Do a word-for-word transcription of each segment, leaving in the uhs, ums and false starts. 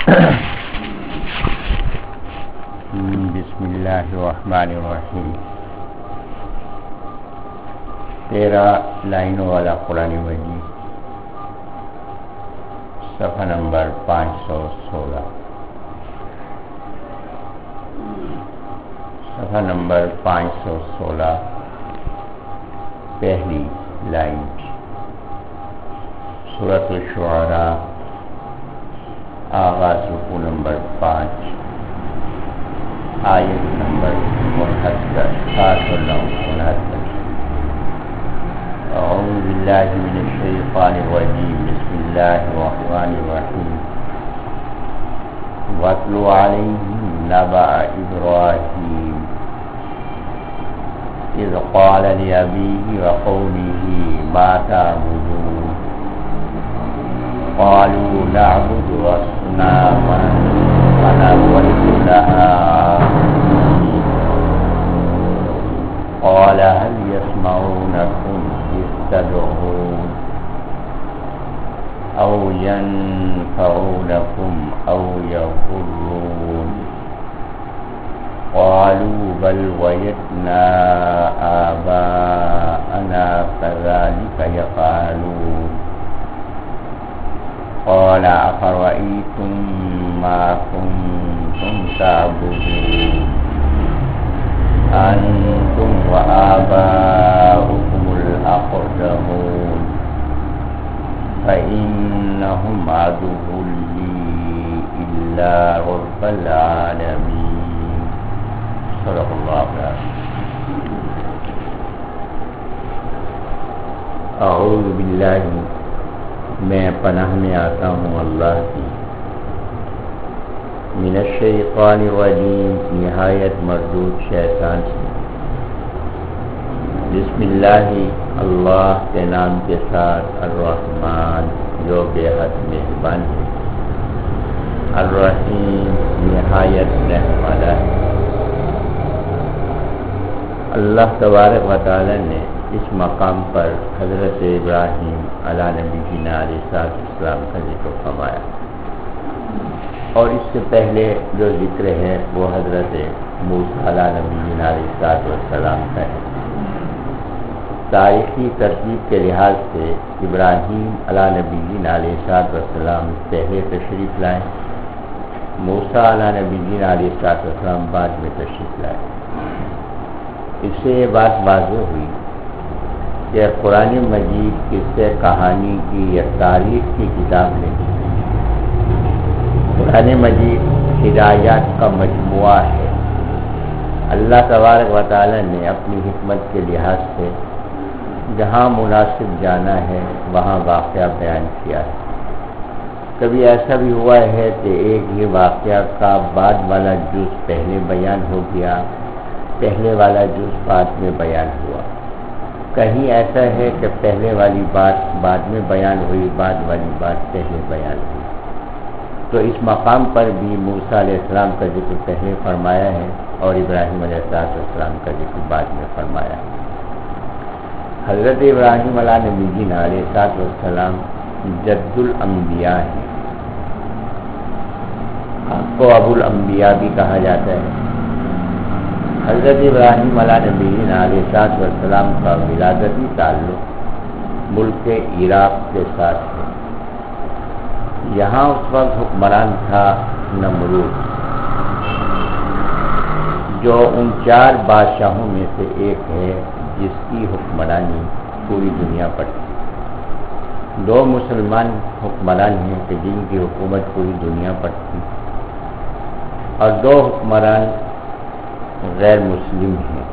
بسم اللہ الرحمن الرحیم. تیرہ لائنوں والا قرآن مجید، صفحہ نمبر پانچ سو سولہ. صفحہ نمبر پانچ سو سولہ، پہلی لائن، سورۃ الشعراء، آغاز رکوع نمبر پانچ، آیت نمبر انہتر، ساٹھ اور نو انہتر. اعوذ باللہ من الشیطان الرجیم، بسم اللہ الرحمن الرحیم. وَاتْلُ عَلَيْهِمْ نَبَأَ إِبْرَاهِيمَ إِذْ قَالَ لِأَبِيهِ وَقَوْمِهِ مَا تَعْبُدُونَ قَالُوا نَعْبُدُ أَصْنَامًا فَنَظَلُّ لَهَا عَاكِفِينَ. قَالَ هَلْ يَسْمَعُونَكُمْ إِذْ تَدْعُونَ أَوْ يَنفَعُونَكُمْ أَوْ يَضُرُّونَ قَالُوا بَلْ وَجَدْنَا آبَاءَنَا كَذَلِكَ يَفْعَلُونَ. قَالَ أَفَرَأَيْتُم مَّا كُنتُمْ تَعْبُدُونَ أَنتُمْ وَآبَاؤُكُمُ الْأَقْدَمُونَ فَإِنَّهُمْ عَدُوٌّ لِّي إِلَّا رَبَّ الْعَالَمِينَ. صدق اللہ العظیم. اعوذ باللہ، میں پناہ میں آتا ہوں اللہ کی، من الشیطان الرجیم، نہایت مردود شیطان سے. بسم اللہ، اللہ کے نام کے ساتھ، الرحمن جو بے حد مہربان ہے، الرحیم نہایت رحم والا ہے. اللہ تبارک و تعالی نے اس مقام پر حضرت ابراہیم علیہ نبی جینا علیہ السلام کا ذکر فرمایا، اور اس سے پہلے جو ذکر ہے وہ حضرت موسیٰ علیہ نبی جینا علیہ السلام کا ہے. تاریخی ترتیب کے لحاظ سے ابراہیم علیہ نبی جینا علیہ السلام پہلے تشریف لائے، موسیٰ علیہ نبی جینا علیہ السلام بعد میں تشریف لائے. اس سے یہ بات واضح ہوئی کہ قرآن مجید قصے کہانی کی یا تاریخ کی کتاب نہیں، قرآن مجید ہدایات کا مجموعہ ہے. اللہ تبارک و تعالی نے اپنی حکمت کے لحاظ سے جہاں مناسب جانا ہے وہاں واقعہ بیان کیا ہے. کبھی ایسا بھی ہوا ہے کہ ایک ہی واقعہ کا بعد والا جز پہلے بیان ہو گیا، پہلے والا جز بعد میں بیان ہوا. کہیں ایسا ہے کہ پہلے والی بات بعد میں بیان ہوئی، بعد والی بات پہلے بیان ہوئی. تو اس مقام پر بھی موسیٰ علیہ السلام کا ذکر پہلے فرمایا ہے اور ابراہیم علیہ السلام کا ذکر بعد میں فرمایا ہے. حضرت ابراہیم علیہ نبی جینا علیہ السلام جد الانبیاء ہیں، آپ کو ابو الانبیاء بھی کہا جاتا ہے. حضرت ابراہیم علیہ نبی علیہ السلام کا ولادتی تعلق ملک عراق کے ساتھ ہے. یہاں اس وقت حکمران تھا نمرود، جو ان چار بادشاہوں میں سے ایک ہے جس کی حکمرانی پوری دنیا پر تھی. دو مسلمان حکمران ہیں کہ جن کی حکومت پوری دنیا پر تھی، اور دو حکمران غیر مسلم ہیں.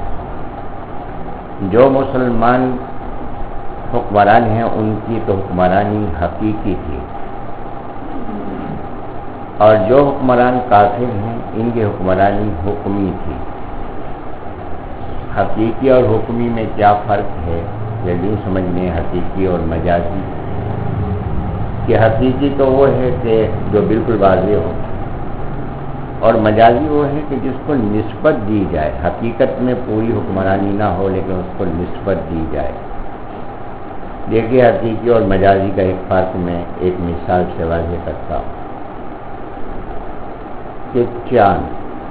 جو مسلمان حکمران ہیں ان کی تو حکمرانی حقیقی تھی، اور جو حکمران کافر ہیں ان کی حکمرانی حکمی تھی. حقیقی اور حکمی میں کیا فرق ہے یہ یوں سمجھ لیں، حقیقی اور مجازی. کہ حقیقی تو وہ ہے کہ جو بالکل واضح ہو، اور مجازی وہ ہے کہ جس کو نسبت دی جائے. حقیقت میں پوری حکمرانی نہ ہو لیکن اس کو نسبت دی جائے. دیکھیے حقیقی اور مجازی کا ایک فرق میں ایک مثال سے واضح کرتا ہوں. کہ چاند،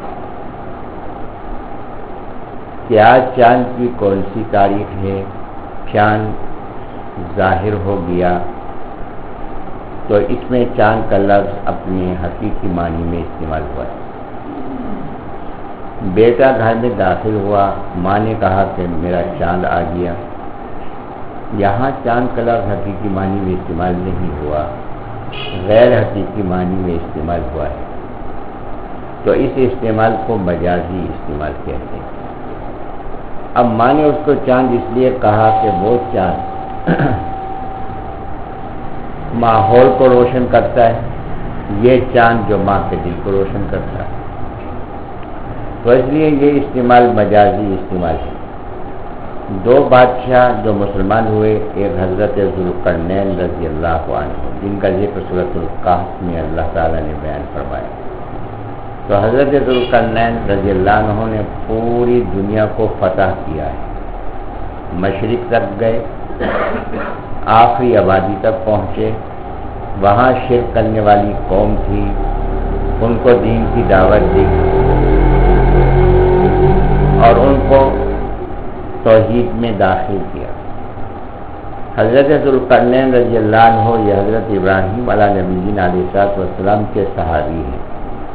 کیا چاند کی کون سی تاریخ ہے؟ چاند ظاہر ہو گیا تو اس میں چاند کا لفظ اپنے حقیقی معنی میں استعمال ہوا ہے۔ بیٹا گھر میں داخل ہوا، ماں نے کہا کہ میرا چاند آ گیا، یہاں چاند کا لفظ حقیقی معنی میں استعمال نہیں ہوا، غیر حقیقی معنی میں استعمال ہوا ہے، تو اس استعمال کو مجازی استعمال کہتے ہیں۔ اب ماں نے اس کو چاند اس لیے کہا کہ وہ چاند ماحول کو روشن کرتا ہے، یہ چاند جو ماں کے دل کو روشن کرتا ہے، تو اس لیے یہ استعمال مجازی استعمال ہے۔ دو بادشاہ جو مسلمان ہوئے، ایک حضرت ذوالقرنین رضی اللہ عنہ، جن کا ذکر سورۃ الکہف میں اللہ تعالیٰ نے بیان فرمایا۔ تو حضرت ذوالقرنین رضی اللہ عنہ نے پوری دنیا کو فتح کیا ہے، مشرق تک گئے، آخری آبادی تک پہنچے، وہاں شرک کرنے والی قوم تھی، ان کو دین کی دعوت دی اور ان کو توحید میں داخل کیا۔ حضرت ذوالقرنین رضی اللہ عنہ یہ حضرت ابراہیم علیہ نبی علیہ السلام کے صحابی ہیں،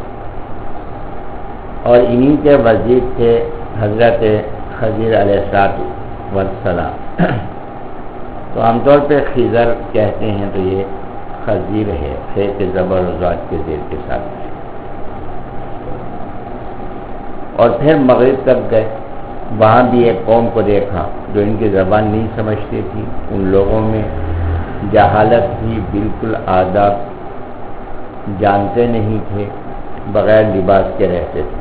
اور انہی کے وزیر تھے حضرت خضر علیہ السلام۔ تو عام طور پہ خضر کہتے ہیں تو یہ خضر ہے، خے کے زبر و ضاد کے زیر کے ساتھ۔ اور پھر مغرب تک گئے، وہاں بھی ایک قوم کو دیکھا جو ان کی زبان نہیں سمجھتی تھی، ان لوگوں میں جہالت تھی، بالکل آداب جانتے نہیں تھے، بغیر لباس کے رہتے تھے،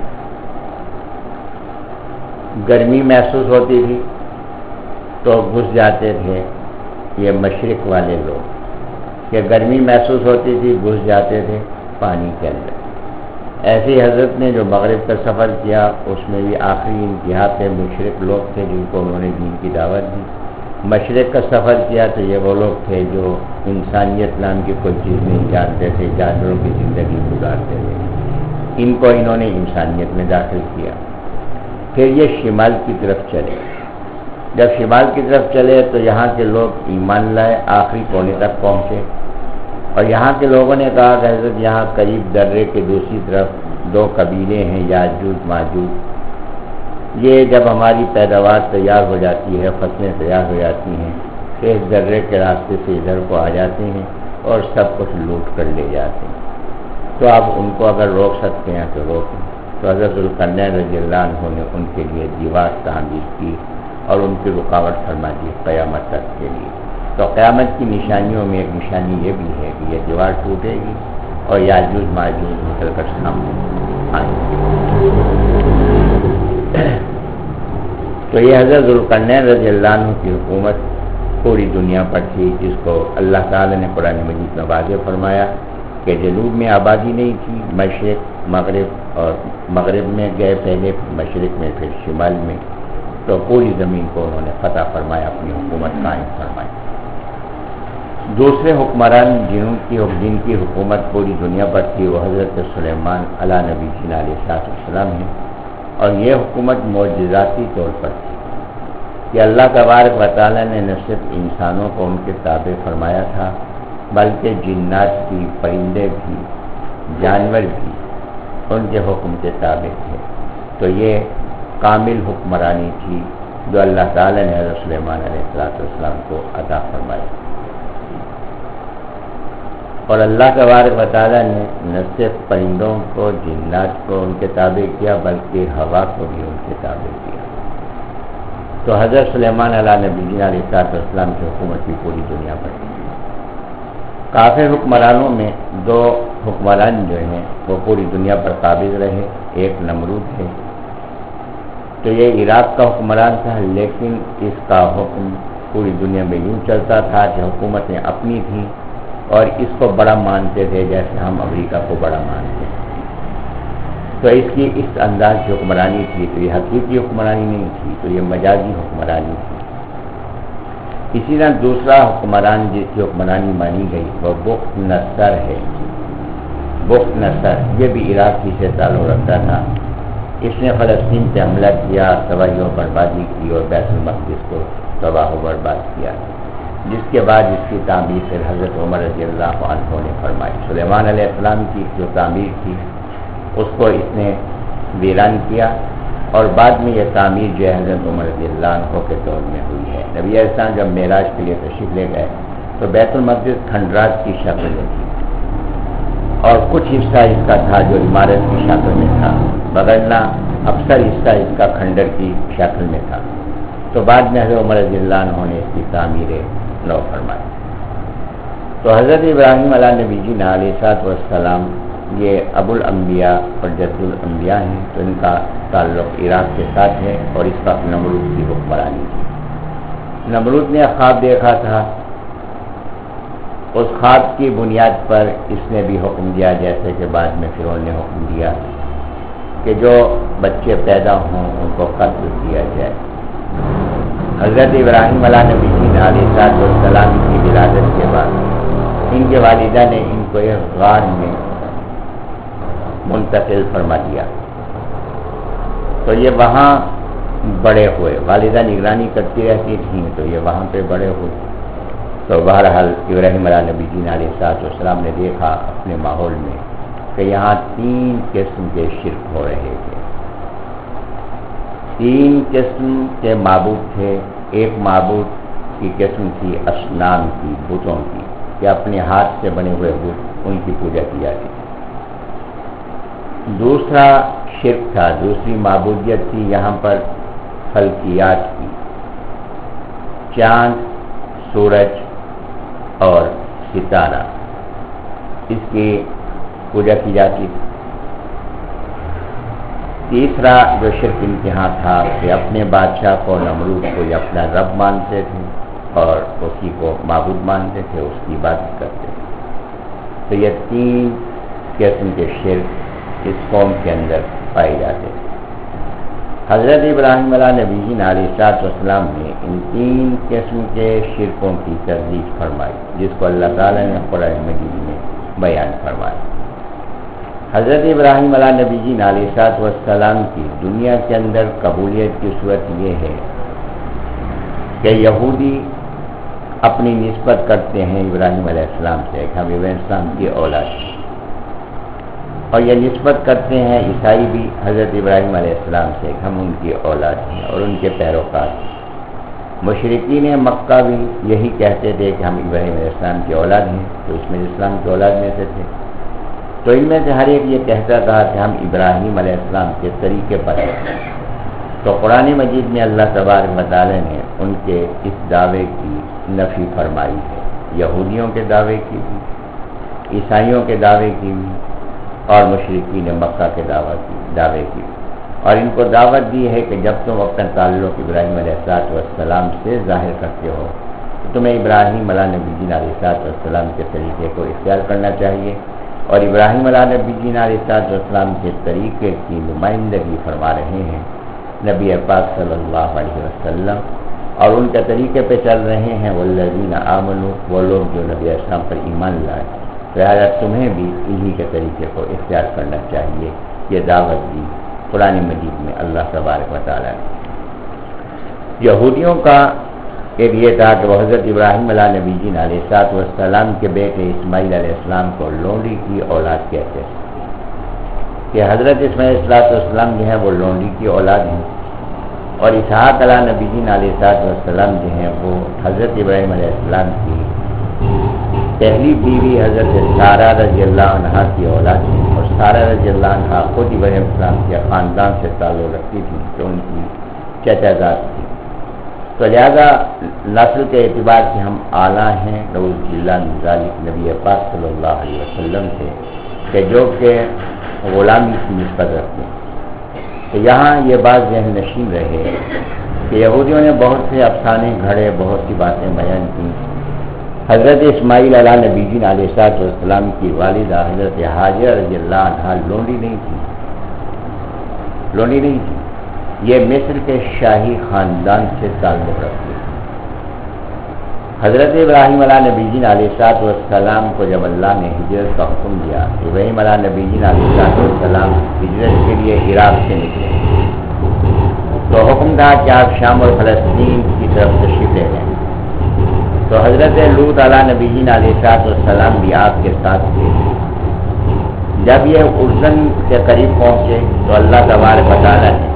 گرمی محسوس ہوتی تھی تو گھس جاتے تھے یہ مشرق والے لوگ، کہ گرمی محسوس ہوتی تھی گھس جاتے تھے پانی کے اندر۔ ایسی حضرت نے جو مغرب کا سفر کیا، اس میں بھی آخری انتہا پہ مشرق لوگ تھے جن کو انہوں نے دین کی دعوت دی۔ مشرق کا سفر کیا تو یہ وہ لوگ تھے جو انسانیت نام کی کوئی چیز نہیں جانتے تھے، جانوروں کی زندگی گزارتے تھے، ان کو انہوں نے انسانیت میں داخل کیا۔ پھر یہ شمال کی طرف چلے، جب شمال کی طرف چلے تو یہاں کے لوگ ایمان لائے، آخری کونے تک پہنچے، اور یہاں کے لوگوں نے کہا کہ حضرت یہاں قریب درے کے دوسری طرف دو قبیلے ہیں، یاجوج ماجوج، یہ جب ہماری پیداوار تیار ہو جاتی ہے، فصلیں تیار ہو جاتی ہیں، تو اس درے کے راستے سے ادھر کو آ جاتے ہیں اور سب کچھ لوٹ کر لے جاتے ہیں، تو آپ ان کو اگر روک سکتے ہیں تو روکیں۔ تو حضرت ذوالقرنین رضی اللہ عنہ نے ان کے لیے دیوار تعمیر کی اور ان کی رکاوٹ فرما دی قیامت تک کے لیے۔ تو قیامت کی نشانیوں میں ایک نشانی یہ بھی ہے کہ یہ دیوار ٹوٹے گی اور یاجوج ماجوج نکل کر سامنے آئیں گے۔ تو یہ حضرت ذوالقرنین رضی اللہ عنہ کی حکومت پوری دنیا پر تھی، جس کو اللہ تعالیٰ نے قرآن مجید میں واضح فرمایا کہ جنوب میں آبادی نہیں تھی، مشرق مغرب، اور مغرب میں گئے پہلے، مشرق میں، پھر شمال میں، تو پوری زمین کو انہوں نے فتح فرمایا، اپنی حکومت قائم فرمائی۔ دوسرے حکمران جنہوں کی جن کی حکومت پوری دنیا پر تھی وہ حضرت سلیمان علیہ نبی علیہ السلام ہیں، اور یہ حکومت معجزاتی طور پر تھی کہ اللہ تبارک و تعالیٰ نے نہ صرف انسانوں کو ان کے تابع فرمایا تھا بلکہ جنات بھی، پرندے بھی، جانور بھی ان کے حکم کے تابع تھے۔ تو یہ کامل حکمرانی تھی جو اللہ تعالیٰ نے حضرت سلیمان علیہ السلام کو عطا فرمائی، اور اللہ تبارک و تعالیٰ نے نہ صرف پرندوں کو، جنات کو ان کے تابع کیا بلکہ ہوا کو بھی ان کے تابع کیا۔ تو حضرت سلیمان علیہ نبی علیہ السلام کی حکومت بھی پوری دنیا پر تھی۔ کافر حکمرانوں میں دو حکمران جو ہیں وہ پوری دنیا پر قابض رہے، ایک نمرود ہے، تو یہ عراق کا حکمران تھا، لیکن اس کا حکم پوری دنیا میں یوں چلتا تھا کہ حکومتیں اپنی تھیں اور اس کو بڑا مانتے تھے جیسے ہم امریکہ کو بڑا مانتے ہیں، تو اس کی اس انداز کی حکمرانی تھی، تو یہ حقیقی حکمرانی نہیں تھی، تو یہ مجازی حکمرانی تھی۔ اسی طرح دوسرا حکمران جس کی حکمرانی مانی گئی وہ بخت نصر ہے۔ بخت نصر، یہ بھی عراق ہی سے تعلق رکھتا تھا. اس نے فلسطین پہ حملہ کیا، تباہی و بربادی کی اور بیت المقدس کو تباہ و برباد کیا، جس کے بعد اس کی تعمیر پھر حضرت عمر رضی اللہ عنہ نے فرمائی. سلیمان علیہ السلام کی جو تعمیر تھی اس کو اس نے ویران کیا، اور بعد میں یہ تعمیر جو ہے حضرت عمر رضی اللہ عنہ کے دور میں ہوئی ہے. نبی علیہ السلام جب معراج کے لیے تشریف لے گئے تو بیت المقدس کھنڈرات کی شکل میں تھی، اور کچھ حصہ اس کا تھا جو عمارت کی شکل میں تھا، بغلنا اکثر حصہ اس کا کھنڈر کی شکل میں تھا. تو بعد میں حضرت عمر رضی اللہ عنہ نے اس کی تعمیر نو فرمائی. تو حضرت ابراہیم علیہ نبی جی علیہ الصلوۃ والسلام یہ ابو الانبیاء اور جد الانبیاء ہیں، تو ان کا تعلق عراق کے ساتھ ہے، اور اس وقت نمرود کی حکمرانی تھی. نمرود نے خواب دیکھا تھا، اس خواب کی بنیاد پر اس نے بھی حکم دیا، جیسے کہ بعد میں فرعون نے حکم دیا کہ جو بچے پیدا ہوں ان کو قتل کیا جائے. حضرت ابراہیم علیہ نبی علیہ الصلوۃ والسلام کی ولادت کے بعد ان کے والدہ نے ان کو ایک غار میں منتقل فرما دیا، تو یہ وہاں بڑے ہوئے. والدہ نگرانی کرتی رہتی تھیں تو یہ وہاں پہ بڑے ہوئے. تو بہرحال ابراہیم علیہ نبی علیہ الصلوۃ والسلام نے دیکھا اپنے ماحول میں کہ یہاں تین قسم کے شرک ہو رہے تھے. تین قسم کے معبود تھے. ایک معبود کی قسم تھی اصنام کی، بتوں کی، کہ اپنے ہاتھ سے بنے ہوئے بت ان کی پوجا کی جاتی تھی. دوسرا شرک تھا، دوسری معبودیت تھی یہاں پر فلکیات کی، چاند، سورج اور ستارہ، اس کی پوجا کی جاتی تھی. تیسرا جو شرک امتحان تھا کہ اپنے بادشاہ کو، نمرود کو یہ اپنا رب مانتے تھے اور اسی کو معبود مانتے تھے، اس کی عبادت کرتے تھے. تو یہ تین قسم کے شرک اس قوم کے اندر پائے جاتے تھے. حضرت ابراہیم علیہ نبی علیہ الصلوۃ والسلام نے ان تین قسم کے شرکوں کی تردید فرمائی، جس کو اللہ تعالیٰ نے قرآن مجید میں بیان فرمایا. حضرت ابراہیم علیہ نبی علیہ الصلوۃ والسلام کی دنیا کے اندر قبولیت کی صورت یہ ہے کہ یہودی اپنی نسبت کرتے ہیں ابراہیم علیہ السلام سے کہ ہم ابراہیم السلام کی اولاد ہیں، اور یہ نسبت کرتے ہیں عیسائی بھی حضرت ابراہیم علیہ السلام سے کہ ہم ان کی اولاد ہیں اور ان کے پیروکار ہیں. مشرکین مکہ بھی یہی کہتے تھے کہ ہم ابراہیم علیہ السلام کی اولاد ہیں، تو اس میں اسلام کی اولاد میں سے تھے. تو ان میں سے ہر ایک یہ کہتا تھا کہ ہم ابراہیم علیہ السلام کے طریقے پر ہیں. تو قرآن مجید میں اللہ تبارک و تعالی نے ان کے اس دعوے کی نفی فرمائی ہے. یہودیوں کے دعوے کی بھی، عیسائیوں کے دعوے کی بھی، اور مشرکین مکہ کے دعوے کی دعوے کی بھی. اور ان کو دعوت دی ہے کہ جب تم اپنا تعلق ابراہیم علیہ الصلوۃ والسلام سے ظاہر کرتے ہو تو تمہیں ابراہیم علیہ نبی علیہ الصلوۃ والسلام کے طریقے کو اختیار کرنا چاہیے. اور ابراہیم علیہ نبی علیہ الصلوۃ والسلام کے طریقے کی نمائندگی فرما رہے ہیں نبی پاک صلی اللہ علیہ وسلم، اور ان کے طریقے پہ چل رہے ہیں والذین آمنوا، وہ لوگ جو نبی اسلام پر ایمان لائے. لہٰذا تمہیں بھی انہی کے طریقے کو اختیار کرنا چاہیے. یہ دعوت دی قرآن مجید میں اللہ تبارک و تعالیٰ نے. یہودیوں کا ایک یہ تھا کہ وہ حضرت ابراہیم علیہ نبی علیہ الصلوۃ والسلام کے بیٹے اسماعیل علیہ السلام کو لونڈی کی اولاد کہتے ہیں، کہ حضرت اسماعیل علیہ السلام جو ہیں وہ لونڈی کی اولاد ہیں، اور اسحاق علیہ نبی علیہ الصلوۃ والسلام جو ہیں وہ حضرت ابراہیم علیہ السلام کی پہلی بیوی حضرت سارہ رضی اللہ عنہا کی اولاد ہیں. اور سارہ رضی اللہ عنہا خود ابراہیم علیہ السلام کے خاندان سے تعلق رکھتی تھی کہ ان کی چچا زاد تھی. تو لہٰذا نسل کے اعتبار سے ہم اعلیٰ ہیں نعوذ باللہ من ذالک نبی پاک صلی اللہ علیہ وسلم سے، کہ جو کہ غلامی کی نسبت رکھتے ہیں. تو یہاں یہ بات ذہن نشین رہے کہ یہودیوں نے بہت سے افسانے گھڑے، بہت سی باتیں بیان کی. حضرت اسماعیل علیہ نبی علیہ الصلوۃ والسلام کی والدہ حضرت حاجرہ رضی اللہ عنہا لونڈی نہیں تھی، لونڈی نہیں تھی. یہ مصر کے شاہی خاندان سے تعلق رکھتی. حضرت ابراہیم علیہ نبی جی علیہ الصلوۃ والسلام کو جب اللہ نے ہجرت کا حکم دیا، ابراہیم علیہ نبی جی علیہ الصلوۃ والسلام ہجرت کے لیے عراق سے نکلے، تو حکم تھا کہ آپ شام اور فلسطین کی طرف تشریف لے گئے۔ تو حضرت لوط علیہ نبی جی علیہ الصلوۃ والسلام بھی آپ کے ساتھ تھے۔ جب یہ اردن کے قریب پہنچے تو اللہ تبارک و تعالیٰ نے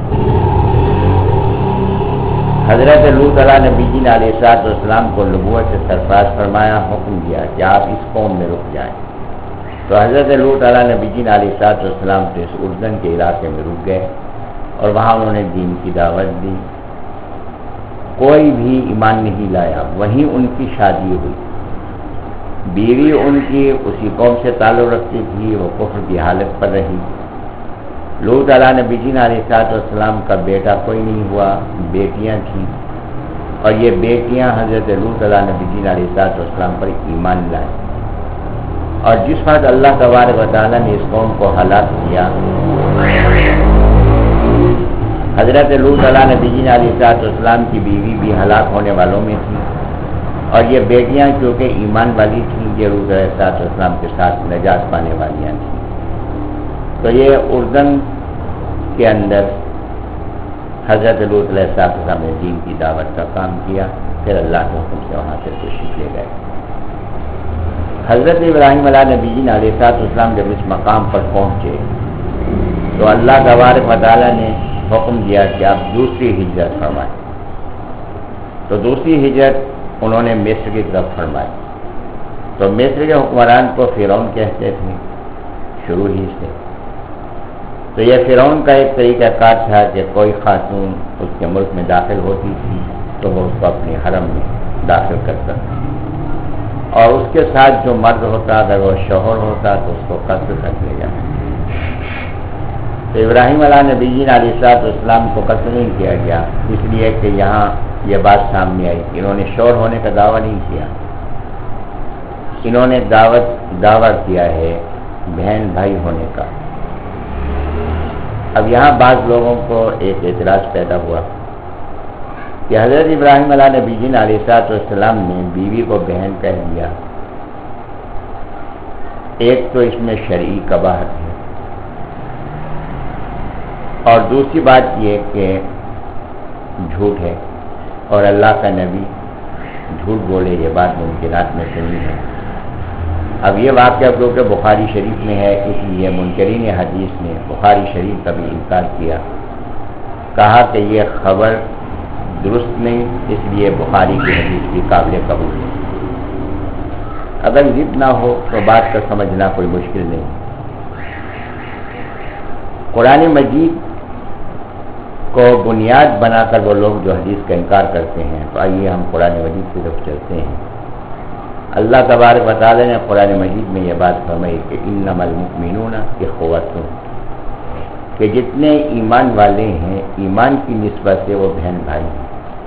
حضرت لوط علیہ نبی جی علیہ الصلوۃ والسلام کو نبوت سے سرفراز فرمایا، حکم دیا کہ آپ اس قوم میں رک جائیں۔ تو حضرت لوط علیہ نبی جی علیہ الصلوۃ والسلام تو اس اردن کے علاقے میں رک گئے اور وہاں انہوں نے دین کی دعوت دی۔ کوئی بھی ایمان نہیں لایا، وہیں ان کی شادی ہوئی۔ بیوی ان کی اسی قوم سے تعلق رکھتی تھی، وہ کفر کی حالت پر رہی۔ لوط علیہ نبی جی علیہ الصلوۃ والسلام کا بیٹا کوئی نہیں ہوا، بیٹیاں تھیں، اور یہ بیٹیاں حضرت لوط علیہ نبی جی علیہ الصلوۃ والسلام پر ایمان لائیں۔ اور جس وقت اللہ تبارک و تعالیٰ نے اس قوم کو ہلاک کیا، حضرت لوط علیہ نبی جی علیہ الصلوۃ والسلام کی بیوی بھی ہلاک ہونے والوں میں تھی، اور یہ بیٹیاں کیونکہ ایمان والی تھیں، یہ لوط علیہ الصلوۃ والسلام کے ساتھ نجات پانے والیاں تھیں۔ تو یہ اردن کے اندر حضرت لوط علیہ السلام نے دین کی دعوت کا کام کیا، پھر اللہ کے حکم سے وہاں سے تشریف لے گئے۔ حضرت ابراہیم علیہ نبی جی علیہ السلام جب اس مقام پر پہنچے تو اللہ تبارک و تعالیٰ نے حکم دیا کہ آپ دوسری ہجرت فرمائیں۔ تو دوسری ہجرت انہوں نے مصر کی طرف فرمائی۔ تو مصر کے حکمران کو فرعون کہتے تھے شروع ہی سے۔ تو یہ فرعون کا ایک طریقہ کار تھا کہ کوئی خاتون اس کے ملک میں داخل ہوتی تھی تو وہ اس کو اپنے حرم میں داخل کرتا تھا، اور اس کے ساتھ جو مرد ہوتا اگر وہ شوہر ہوتا تو اس کو قتل کر دیا جاتا۔ تو ابراہیم علیہ نبی جی علیہ السلام کو قتل نہیں کیا گیا، اس لیے کہ یہاں یہ بات سامنے آئی کہ انہوں نے شوہر ہونے کا دعویٰ نہیں کیا، انہوں نے دعوت دعویٰ کیا ہے بہن بھائی ہونے کا۔ اب یہاں بعض لوگوں کو ایک اعتراض پیدا ہوا کہ حضرت ابراہیم علیہ نبی جی علیہ السلام نے بیوی کو بہن کہہ دیا، ایک تو اس میں شرعی قباحت ہے، اور دوسری بات یہ کہ جھوٹ ہے، اور اللہ کا نبی جھوٹ بولے یہ بات ممکنات میں سے نہیں ہے۔ اب یہ واقعہ کیونکہ بخاری شریف میں ہے، اس لیے منکرین حدیث نے بخاری شریف کا بھی انکار کیا، کہا کہ یہ خبر درست نہیں، اس لیے بخاری کی حدیث بھی قابل قبول ہے۔ اگر ضد نہ ہو تو بات کا سمجھنا کوئی مشکل نہیں۔ قرآن مجید کو بنیاد بنا کر وہ لوگ جو حدیث کا انکار کرتے ہیں، تو آئیے ہم قرآن مجید کی طرف چلتے ہیں۔ اللہ تبارک و تعالی نے قرآن مجید میں یہ بات فرمائی کہ انما المؤمنون اخوۃ، کہ جتنے ایمان والے ہیں ایمان کی نسبت سے وہ بہن بھائی ہیں۔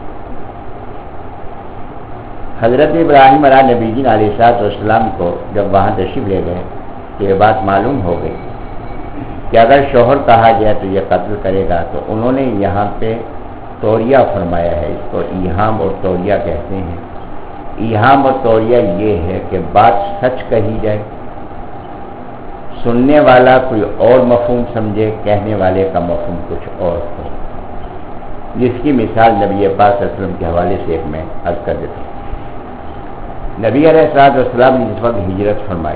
حضرت ابراہیم علیہ نبی جی علیہ السلام کو جب وہاں تشریف لے گئے تو یہ بات معلوم ہو گئی کہ اگر شوہر کہا جائے تو یہ قتل کرے گا، تو انہوں نے یہاں پہ توریہ فرمایا ہے، اس کو ایہام اور توریہ کہتے ہیں۔ ایہام اور توریہ یہ ہے کہ بات سچ کہی جائے، سننے والا کوئی اور مفہوم سمجھے، کہنے والے کا مفہوم کچھ اور ہو، جس کی مثال نبی پاک صلی اللہ علیہ وسلم کے حوالے سے ایک میں عرض کر دیتا ہوں۔ نبی علیہ السلام نے جس وقت ہجرت فرمائی،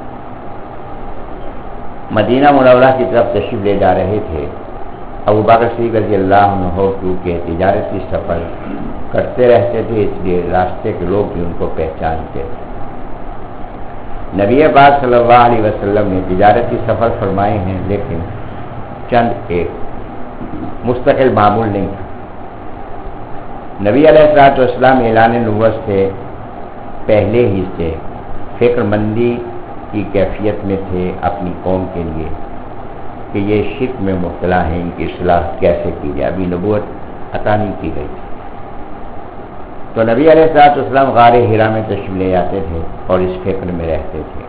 مدینہ منورہ کی طرف تشریف لے جا رہے تھے، ابو بکر صدیق رضی اللہ عنہ کیونکہ تجارتی سفر کرتے رہتے تھے، اس لیے راستے کے لوگ بھی ان کو پہچانتے تھے۔ نبی پاک صلی اللہ علیہ وسلم نے تجارتی سفر فرمائے ہیں، لیکن چند ایک مستقل معمول نہیں تھا۔ نبی علیہ السلام اعلان نبوت سے پہلے ہی سے فکر مندی کی کیفیت میں تھے اپنی قوم کے لیے کہ یہ شرک میں مبتلا ہیں، ان کی اصلاح کیسے کی جائے، ابھی نبوت عطا نہیں کی گئی تھی۔ تو نبی علیہ السلام غار حرا میں تشریف لے جاتے تھے اور اس فکر میں رہتے تھے۔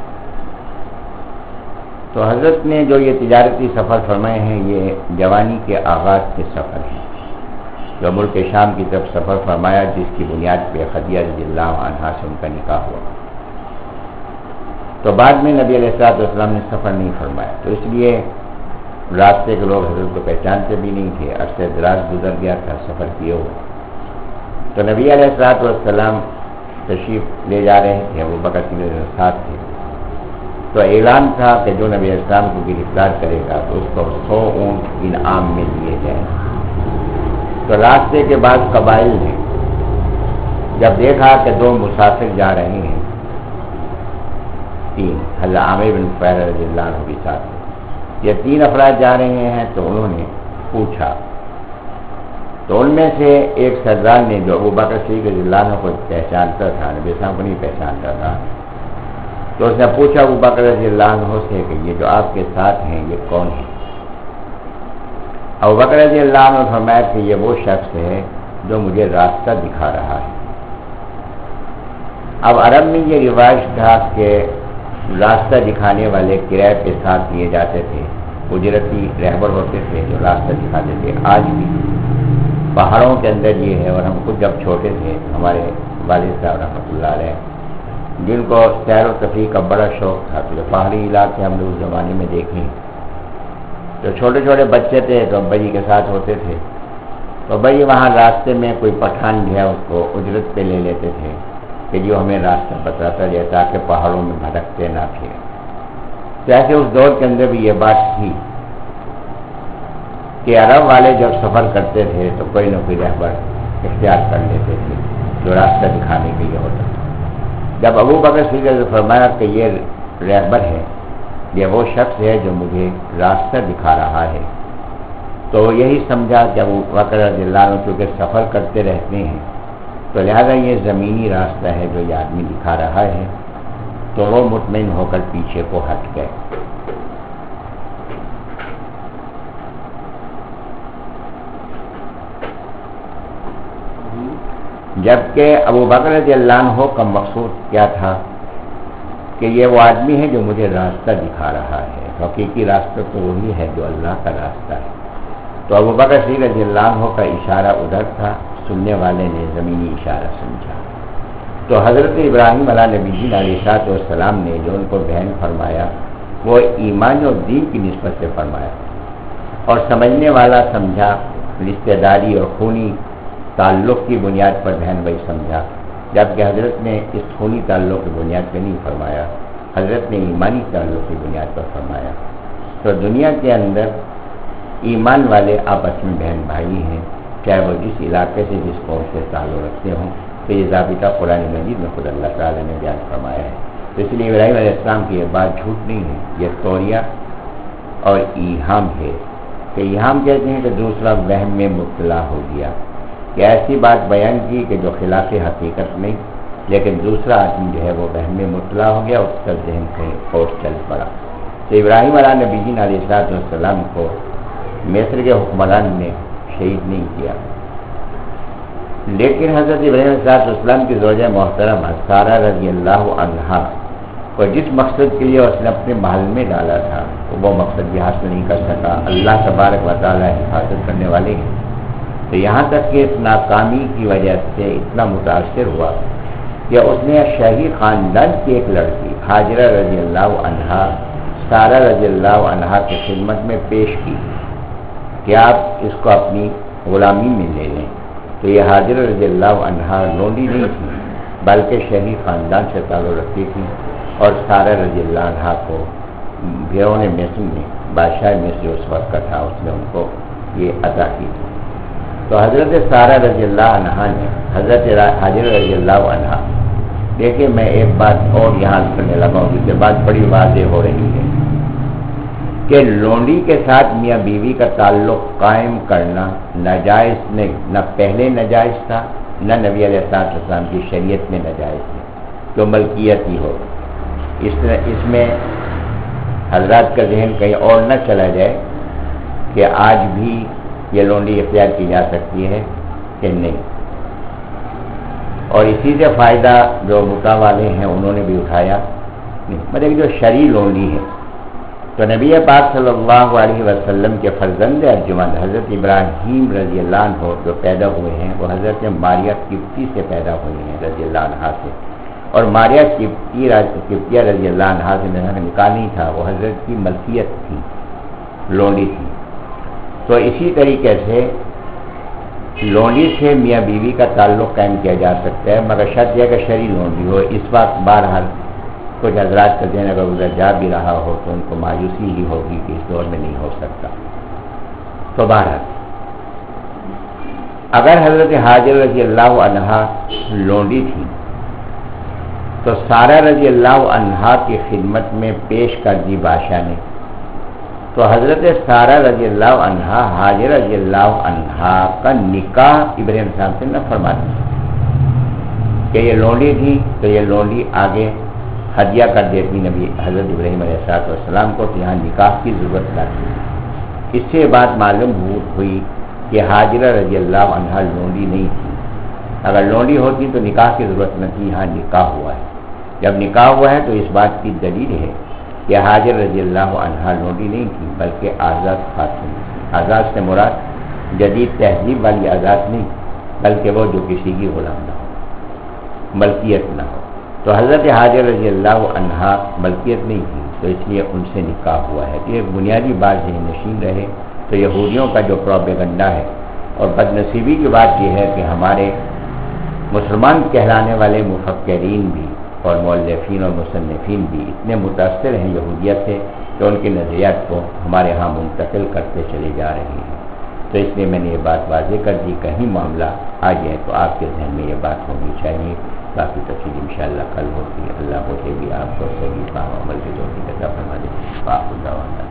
تو حضرت نے جو یہ تجارتی سفر فرمائے ہیں، یہ جوانی کے آغاز کے سفر ہیں، جو ملک شام کی طرف سفر فرمایا، جس کی بنیاد پہ خدیجہ رضی اللہ عنہا سے ان کا نکاح ہوا۔ تو بعد میں نبی علیہ الصلوۃ والسلام نے سفر نہیں فرمایا، تو اس لیے راستے کے لوگ حضرت کو پہچانتے بھی نہیں تھے، عرصہ دراز گزر گیا تھا سفر کیے ہوئے۔ تو نبی علیہ الصلوۃ والسلام تشریف لے جا رہے تھے، ابو بکر کے ساتھ تھے، تو اعلان تھا کہ جو نبی علیہ السلام کو گرفتار کرے گا تو اس کو سو اونٹ انعام میں دیے جائیں۔ تو راستے کے بعد قبائل نے جب دیکھا کہ دو مسافر جا رہے ہیں، تین حضرت عامر بن فہر رضی اللہ عنہ کے ساتھ، یہ تین افراد جا رہے ہیں، تو انہوں نے پوچھا، تو ان میں سے ایک سردار نے جو ابو بکر صدیق رضی اللہ عنہ کو پہچانتا تھا، نبی صاحب کو نہیں پہچانتا تھا، تو اس نے پوچھا ابو بکر رضی اللہ عنہ سے کہ یہ جو آپ کے ساتھ ہیں یہ کون ہے؟ ابو بکر رضی اللہ عنہ فرمایا کہ یہ وہ شخص ہے جو مجھے راستہ دکھا رہا ہے۔ اب عرب میں یہ رواج تھا کہ راستہ دکھانے والے کرائے کے ساتھ لیے جاتے تھے، اجرتی رہبر ہوتے تھے جو راستہ دکھاتے تھے۔ آج بھی پہاڑوں کے اندر یہ ہے، اور ہم خود جب چھوٹے تھے، ہمارے والد صاحب رحمۃ اللہ علیہ جن کو سیر و تفریح کا بڑا شوق تھا، تو پہاڑی علاقے ہم نے اس زمانے میں دیکھے، جو چھوٹے چھوٹے بچے تھے تو ابا جی کے ساتھ ہوتے تھے، تو ابا جی وہاں راستے میں کوئی پٹھان بھی ہے اس کو اجرت پہ لے لیتے تھے کہ جو ہمیں راستہ بتاتا جائے تاکہ پہاڑوں میں بھٹکتے نہ پھریں۔ جیسے اس دور کے اندر بھی یہ بات تھی کہ عرب والے جب سفر کرتے تھے تو کوئی نہ کوئی رہبر اختیار کر لیتے تھے جو راستہ دکھانے کے لیے ہوتا تھا۔ جب ابو بکر صدیق نے فرمایا کہ یہ رہبر ہے، یہ وہ شخص ہے جو مجھے راستہ دکھا رہا ہے، تو یہی سمجھا کہ ابو بکر رضی اللہ عنہ چونکہ سفر کرتے رہتے ہیں تو لہذا یہ زمینی راستہ ہے جو یہ آدمی دکھا رہا ہے، تو وہ مطمئن ہو کر پیچھے کو ہٹ گئے۔ جبکہ ابو بکر رضی اللہ عنہ کا مقصود کیا تھا کہ یہ وہ آدمی ہے جو مجھے راستہ دکھا رہا ہے، حقیقی راستہ تو وہی ہے جو اللہ کا راستہ ہے۔ تو ابو بکر صدیق رضی اللہ عنہ کا اشارہ ادھر تھا، سننے والے نے زمینی اشارہ سمجھا۔ تو حضرت ابراہیم علیہ نبی جی علیہ الصلوۃ والسلام نے جو ان کو بہن فرمایا وہ ایمان و دین کی نسبت سے فرمایا، اور سمجھنے والا سمجھا، رشتہ داری اور خونی تعلق کی بنیاد پر بہن بھائی سمجھا، جبکہ حضرت نے اس خونی تعلق کی بنیاد پر نہیں فرمایا، حضرت نے ایمانی تعلق کی بنیاد پر فرمایا۔ تو دنیا کے اندر ایمان والے آپس میں بہن بھائی ہیں، چاہے وہ جس علاقے سے جس قوم سے تعلق رکھتے ہوں، تو یہ ضابطہ قرآن مجید میں خود اللہ تعالیٰ نے بیان فرمایا ہے۔ تو اس لیے ابراہیم علیہ السلام کی یہ بات جھوٹ نہیں ہے، یہ توریہ اور ایہام ہے، کہ ایہام کہتے ہیں کہ دوسرا وہم میں مبتلا ہو گیا، کہ ایسی بات بیان کی کہ جو خلاف حقیقت نہیں، لیکن دوسرا آدمی جو ہے وہ وہم میں مبتلا ہو گیا، اس کا ذہن کہیں اور چل پڑا۔ تو ابراہیم علیہ نبی جی علیہ الصلوۃ والسلام کو مصر کے حکمران نے شہید نہیں کیا، لیکن حضرت ابراہیم علیہ السلام کی زوجہ محترمہ سارہ رضی اللہ عنہا کو جس مقصد کے لیے اس نے اپنے محل میں ڈالا تھا وہ مقصد بھی حاصل نہیں کر سکا۔ اللہ تبارک و تعالیٰ حفاظت کرنے والے ہیں، تو یہاں تک کہ اس ناکامی کی وجہ سے اتنا متاثر ہوا کہ اس نے شاہی خاندان کی ایک لڑکی ہاجرہ رضی اللہ عنہا سارہ رضی اللہ عنہا کی خدمت میں پیش کی کہ آپ اس کو اپنی غلامی میں لے لیں۔ تو یہ حاجرہ رضی اللہ عنہا لونڈی نہیں تھی بلکہ شاہی خاندان سے تعلق رکھتی تھی، اور سارہ رضی اللہ عنہا کو بیرون مصر نے بادشاہ مصر اس وقت کا تھا، اس نے ان کو یہ عطا کی تھی۔ تو حضرت سارہ رضی اللہ عنہا نے حضرت حاجرہ رضی اللہ عنہا، دیکھیں میں ایک بات اور یہاں کرنے لگا ہوں جس سے بات بڑی واضح ہو رہی ہے کہ لونڈی کے ساتھ میاں بیوی کا تعلق قائم کرنا ناجائز نہیں، نہ پہلے ناجائز تھا نہ نبی علیہ الصلوۃ والسلام کی شریعت میں ناجائز ہے، جو ملکیت ہی ہو۔ اس اس میں حضرات کا ذہن کہیں اور نہ چلا جائے کہ آج بھی یہ لونڈی اختیار کی جا سکتی ہے کہ نہیں، اور اسی سے فائدہ جو متا والے ہیں انہوں نے بھی اٹھایا نہیں، مطلب جو شرعی لونڈی ہے تو نبی پاک صلی اللہ علیہ وسلم کے فرزند ارجمند حضرت ابراہیم رضی اللہ عنہ جو پیدا ہوئے ہیں وہ حضرت ماریہ قبطی سے پیدا ہوئی ہیں رضی اللہ عنہ سے، اور ماریہ قبطی قبطیہ رضی اللہ عنہ سے نکاح نہیں تھا، وہ حضرت کی ملکیت تھی، لونڈی تھی۔ تو اسی طریقے سے لونڈی سے میاں بیوی کا تعلق قائم کیا جا سکتا ہے، مگر شرط یہ کہ شرعی لونڈی ہو۔ اس وقت بہرحال کچھ حضرات کا ذہن اگر ادھر جا بھی رہا ہو تو ان کو مایوسی ہی ہوگی کہ اس دور میں نہیں ہو سکتا۔ تو بہرحال اگر حضرت حاجر رضی اللہ عنہا لونڈی تھی تو سارہ رضی اللہ عنہا کی خدمت میں پیش کر دی بادشاہ نے، تو حضرت سارہ رضی اللہ عنہا حاجر رضی اللہ عنہا کا نکاح ابراہیم السلام سے نہ فرما دی کہ یہ لونڈی تھی تو یہ لونڈی آگے ہدیہ کر دیتی نبی حضرت ابراہیم علیہ السلام کو، تو یہاں نکاح کی ضرورت نہ تھی۔ اس سے بات معلوم ہوئی کہ حاجرہ رضی اللہ عنہا لونڈی نہیں تھی، اگر لونڈی ہوتی تو نکاح کی ضرورت نہ تھی، یہاں نکاح ہوا ہے۔ جب نکاح ہوا ہے تو اس بات کی دلیل ہے کہ حاجر رضی اللہ عنہا لونڈی نہیں تھی بلکہ آزاد خاتون تھی۔ آزاد سے مراد جدید تہذیب والی آزاد نہیں، بلکہ وہ جو کسی کی غلام نہ ہو، ملکیت نہ ہو۔ تو حضرت حاجر رضی اللہ عنہا ملکیت نہیں تھی، تو اس لیے ان سے نکاح ہوا ہے۔ یہ بنیادی بات ذہن نشین رہے۔ تو یہودیوں کا جو پروپیگنڈا ہے، اور بد نصیبی کی بات یہ ہے کہ ہمارے مسلمان کہلانے والے مفکرین بھی اور مؤلفین اور مصنفین بھی اتنے متاثر ہیں یہودیت سے کہ ان کے نظریات کو ہمارے ہاں منتقل کرتے چلے جا رہے ہیں۔ تو اس لیے میں نے یہ بات واضح کر دی، کہیں معاملہ آ جائے تو آپ کے ذہن میں یہ بات ہونی چاہیے۔ باقی تفصیل انشاءاللہ کل ہوتی ہے۔ اللہ مجھے بھی آپ کو صحیح فہم عمل کے توفیق عطا فرما دے۔ باقی دعوانا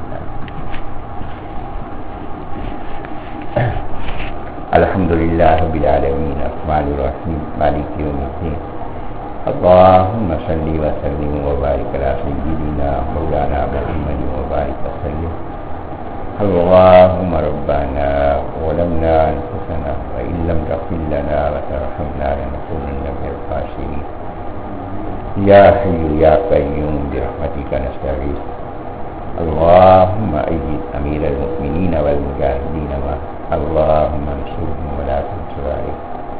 الحمدللہ رب العالمین الرحمن الرحیم مالک یوم الدین اللہم صلی وسلم وبارک علی سیدنا مولانا محمد وبارک وسلم اللہم ربنا ظلمنا انفسنا وإن لم تغفر لنا وترحمنا لنكونن من الخاسرين یا حی یا قیوم برحمتک نستغیث اللہم اید امیر المؤمنین والمجاہدین اللہم انصرهم ولا تنصر عليهم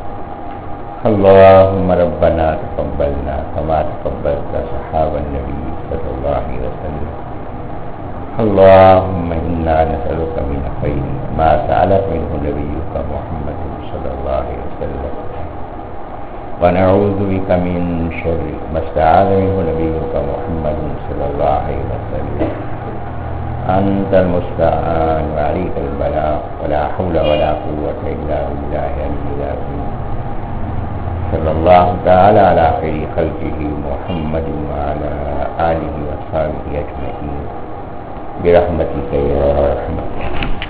اللہم ربنا تقبلنا كما تقبلت صحاب النبی صلی اللہ علیہ وسلم اللہم انا نسألك من خیر ما سألك منه نبیك محمد صلی اللہ علیہ وسلم ونعوذ بك من شر ما استعاذ منه نبيك محمد صلى الله عليه وسلم أنت المستعان وعليك البلاغ ولا حول ولا قوة إلا بالله العلي العظيم صلى الله تعالى على خير خلقه محمد وعلى آله وصحبه أجمعين برحمتك يا أرحم الراحمين.